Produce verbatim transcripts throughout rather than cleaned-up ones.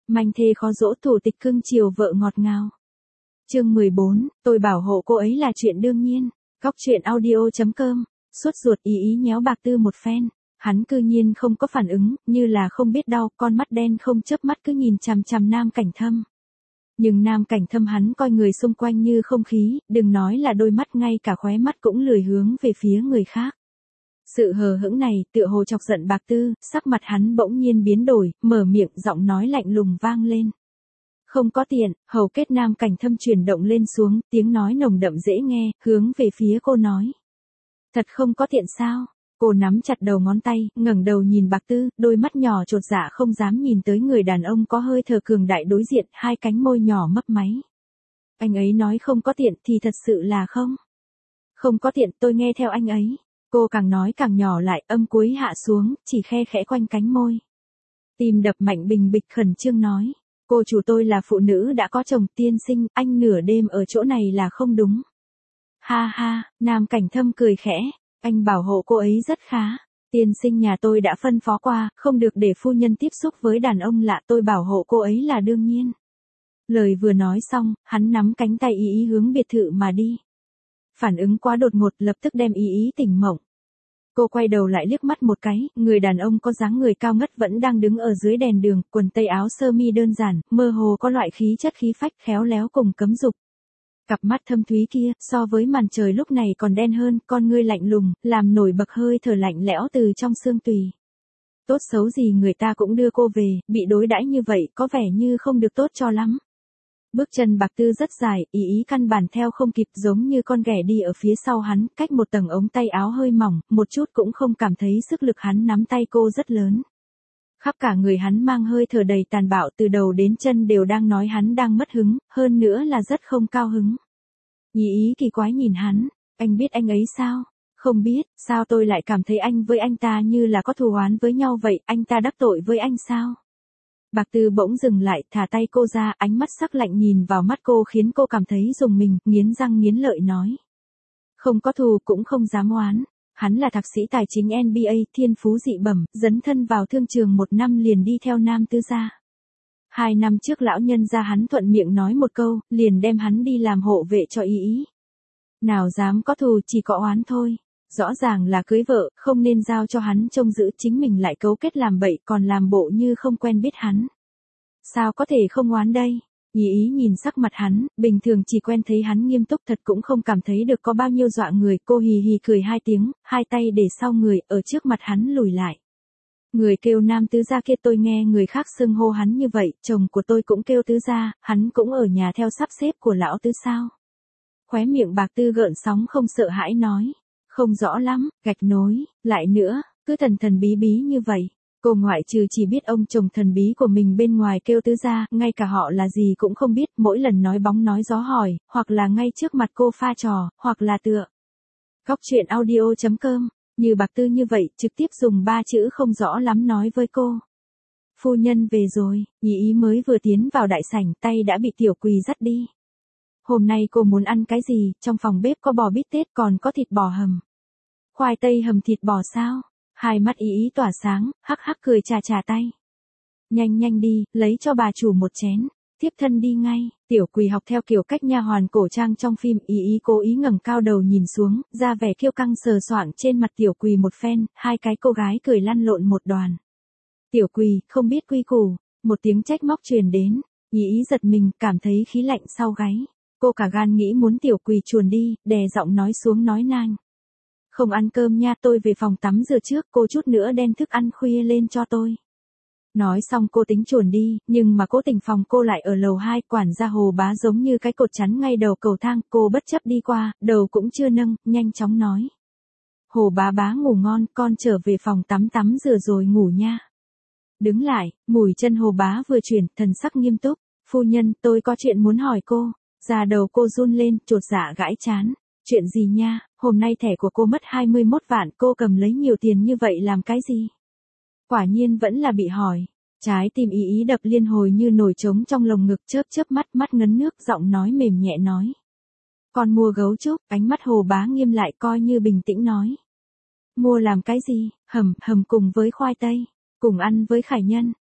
Manh thê khó dỗ thủ tịch cưng chiều vợ ngọt ngào. Chương mười bốn, tôi bảo hộ cô ấy là chuyện đương nhiên. Góc truyện audio chấm com, suốt ruột ý ý nhéo Bạc Tư một phen. Hắn cư nhiên không có phản ứng, như là không biết đau, con mắt đen không chớp mắt cứ nhìn chằm chằm Nam Cảnh Thâm. Nhưng Nam Cảnh Thâm hắn coi người xung quanh như không khí, đừng nói là đôi mắt, ngay cả khóe mắt cũng lười hướng về phía người khác. Sự hờ hững này tựa hồ chọc giận Bạc Tư, sắc mặt hắn bỗng nhiên biến đổi, mở miệng, giọng nói lạnh lùng vang lên. Không có tiền, hầu kết Nam Cảnh Thâm chuyển động lên xuống, tiếng nói nồng đậm dễ nghe, hướng về phía cô nói. Thật không có tiện sao? Cô nắm chặt đầu ngón tay, ngẩng đầu nhìn Bạc Tư, đôi mắt nhỏ chột dạ không dám nhìn tới người đàn ông có hơi thở cường đại đối diện, hai cánh môi nhỏ mấp máy. Anh ấy nói không có tiện thì thật sự là không. Không có tiện, tôi nghe theo anh ấy. Cô càng nói càng nhỏ lại, âm cuối hạ xuống, chỉ khe khẽ quanh cánh môi. Tim đập mạnh bình bịch, khẩn trương nói. Cô chủ, tôi là phụ nữ đã có chồng, tiên sinh, anh nửa đêm ở chỗ này là không đúng. Ha ha, Nam Cảnh Thâm cười khẽ. Anh bảo hộ cô ấy rất khá. Tiên sinh nhà tôi đã phân phó qua, không được để phu nhân tiếp xúc với đàn ông lạ, tôi bảo hộ cô ấy là đương nhiên. Lời vừa nói xong, hắn nắm cánh tay ý ý hướng biệt thự mà đi. Phản ứng quá đột ngột, lập tức đem ý ý tỉnh mộng. Cô quay đầu lại liếc mắt một cái, người đàn ông có dáng người cao ngất vẫn đang đứng ở dưới đèn đường, quần tây áo sơ mi đơn giản, mơ hồ có loại khí chất khí phách khéo léo cùng cấm dục. Cặp mắt thâm thúy kia, so với màn trời lúc này còn đen hơn, con ngươi lạnh lùng, làm nổi bật hơi thở lạnh lẽo từ trong xương tùy. Tốt xấu gì người ta cũng đưa cô về, bị đối đãi như vậy, có vẻ như không được tốt cho lắm. Bước chân Bạc Tư rất dài, ý ý căn bản theo không kịp, giống như con ghẻ đi ở phía sau hắn, cách một tầng ống tay áo hơi mỏng, một chút cũng không cảm thấy sức lực hắn nắm tay cô rất lớn. Khắp cả người hắn mang hơi thở đầy tàn bạo, từ đầu đến chân đều đang nói hắn đang mất hứng, hơn nữa là rất không cao hứng. Ý ý kỳ quái nhìn hắn, anh biết anh ấy sao? Không biết, sao tôi lại cảm thấy anh với anh ta như là có thù oán với nhau vậy, anh ta đắc tội với anh sao? Bạc Tư bỗng dừng lại, thả tay cô ra, ánh mắt sắc lạnh nhìn vào mắt cô khiến cô cảm thấy rùng mình, nghiến răng nghiến lợi nói. Không có thù cũng không dám oán. Hắn là thạc sĩ tài chính en bê a, thiên phú dị bẩm, dấn thân vào thương trường một năm liền đi theo Nam Tư gia. Hai năm trước lão nhân gia hắn thuận miệng nói một câu, liền đem hắn đi làm hộ vệ cho ý ý. Nào dám có thù, chỉ có oán thôi. Rõ ràng là cưới vợ, không nên giao cho hắn trông giữ, chính mình lại cấu kết làm bậy, còn làm bộ như không quen biết hắn. Sao có thể không oán đây? Ý ý nhìn sắc mặt hắn, bình thường chỉ quen thấy hắn nghiêm túc thật cũng không cảm thấy được có bao nhiêu dọa người, cô hì hì cười hai tiếng, hai tay để sau người, ở trước mặt hắn lùi lại. Người kêu Nam Tứ gia kia, tôi nghe người khác xưng hô hắn như vậy, chồng của tôi cũng kêu Tứ gia, hắn cũng ở nhà theo sắp xếp của lão Tứ sao? Khóe miệng Bạc Tư gợn sóng không sợ hãi nói. Không rõ lắm, gạch nối, lại nữa, cứ thần thần bí bí như vậy. Cô ngoại trừ chỉ biết ông chồng thần bí của mình bên ngoài kêu Tứ gia, ngay cả họ là gì cũng không biết, mỗi lần nói bóng nói gió hỏi, hoặc là ngay trước mặt cô pha trò, hoặc là tựa. Góc truyện audio chấm com, như Bạc Tư như vậy, trực tiếp dùng ba chữ không rõ lắm nói với cô. Phu nhân về rồi, ý ý mới vừa tiến vào đại sảnh, tay đã bị Tiểu Quỳ dắt đi. Hôm nay cô muốn ăn cái gì, trong phòng bếp có bò bít tết còn có thịt bò hầm. Khoai tây hầm thịt bò sao? Hai mắt ý ý tỏa sáng, hắc hắc cười chà chà tay. Nhanh nhanh đi, lấy cho bà chủ một chén. Tiếp thân đi ngay. Tiểu Quỳ học theo kiểu cách nha hoàn cổ trang trong phim, ý ý cố ý ngẩng cao đầu nhìn xuống, ra vẻ kiêu căng sờ soạng trên mặt Tiểu Quỳ một phen, hai cái cô gái cười lăn lộn một đoàn. Tiểu Quỳ, không biết quy củ, một tiếng trách móc truyền đến, ý ý giật mình, cảm thấy khí lạnh sau gáy. Cô cả gan nghĩ muốn Tiểu Quỳ chuồn đi, đè giọng nói xuống nói nang. Không ăn cơm nha, tôi về phòng tắm rửa trước, cô chút nữa đem thức ăn khuya lên cho tôi. Nói xong cô tính chuồn đi, nhưng mà cố tình phòng cô lại ở lầu hai, quản gia Hồ Bá giống như cái cột chắn ngay đầu cầu thang, cô bất chấp đi qua, đầu cũng chưa nâng, nhanh chóng nói. Hồ Bá bá ngủ ngon, con trở về phòng tắm tắm rửa rồi ngủ nha. Đứng lại, mũi chân Hồ Bá vừa chuyển, thần sắc nghiêm túc. Phu nhân, tôi có chuyện muốn hỏi cô. Da đầu cô run lên, chột dạ gãi chán. Chuyện gì nha, hôm nay thẻ của cô mất hai mươi mốt vạn, cô cầm lấy nhiều tiền như vậy làm cái gì? Quả nhiên vẫn là bị hỏi. Trái tim ý ý đập liên hồi như nổi trống trong lồng ngực, chớp chớp mắt, mắt ngấn nước, giọng nói mềm nhẹ nói. Con mua gấu trúc, ánh mắt Hồ Bá nghiêm lại, coi như bình tĩnh nói. Mua làm cái gì? Hầm, hầm cùng với khoai tây, cùng ăn với Khải Nhân.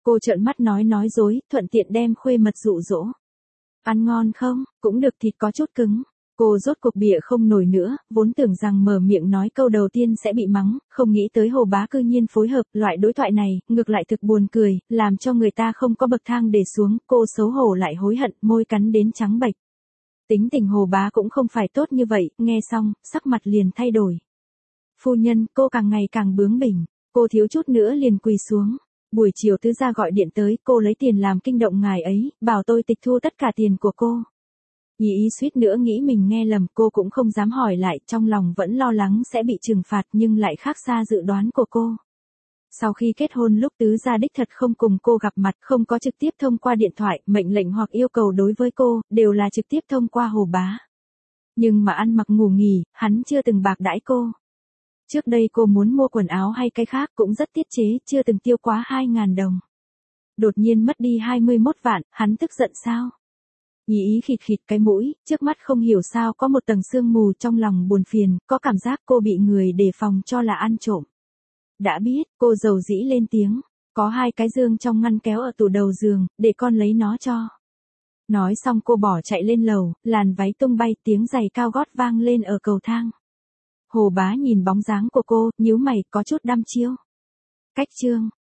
Cô trợn mắt nói nói dối, thuận tiện đem khuê mật dụ dỗ. Ăn ngon không? Cũng được, thịt có chút cứng. Cô rốt cuộc bịa không nổi nữa, vốn tưởng rằng mở miệng nói câu đầu tiên sẽ bị mắng, không nghĩ tới Hồ Bá cư nhiên phối hợp, loại đối thoại này, ngược lại thực buồn cười, làm cho người ta không có bậc thang để xuống, cô xấu hổ lại hối hận, môi cắn đến trắng bệch. Tính tình Hồ Bá cũng không phải tốt như vậy, nghe xong, sắc mặt liền thay đổi. Phu nhân, cô càng ngày càng bướng bỉnh, cô thiếu chút nữa liền quỳ xuống. Buổi chiều tứ gia gọi điện tới, cô lấy tiền làm kinh động ngài ấy, bảo tôi tịch thu tất cả tiền của cô. Nhị ý suýt nữa nghĩ mình nghe lầm, cô cũng không dám hỏi lại, trong lòng vẫn lo lắng sẽ bị trừng phạt nhưng lại khác xa dự đoán của cô. Sau khi kết hôn lúc tứ gia đích thật không cùng cô gặp mặt, không có trực tiếp thông qua điện thoại, mệnh lệnh hoặc yêu cầu đối với cô, đều là trực tiếp thông qua Hồ Bá. Nhưng mà ăn mặc ngủ nghỉ, hắn chưa từng bạc đãi cô. Trước đây cô muốn mua quần áo hay cái khác cũng rất tiết chế, chưa từng tiêu quá hai ngàn đồng. Đột nhiên mất đi hai mươi mốt vạn, hắn tức giận sao? Nhị ý khịt khịt cái mũi, trước mắt không hiểu sao có một tầng sương mù, trong lòng buồn phiền, có cảm giác cô bị người đề phòng cho là ăn trộm. Đã biết, cô dầu dĩ lên tiếng, có hai cái dương trong ngăn kéo ở tủ đầu giường, để con lấy nó cho. Nói xong cô bỏ chạy lên lầu, làn váy tung bay, tiếng giày cao gót vang lên ở cầu thang. Hồ Bá nhìn bóng dáng của cô, nhíu mày, có chút đăm chiêu. Cách chương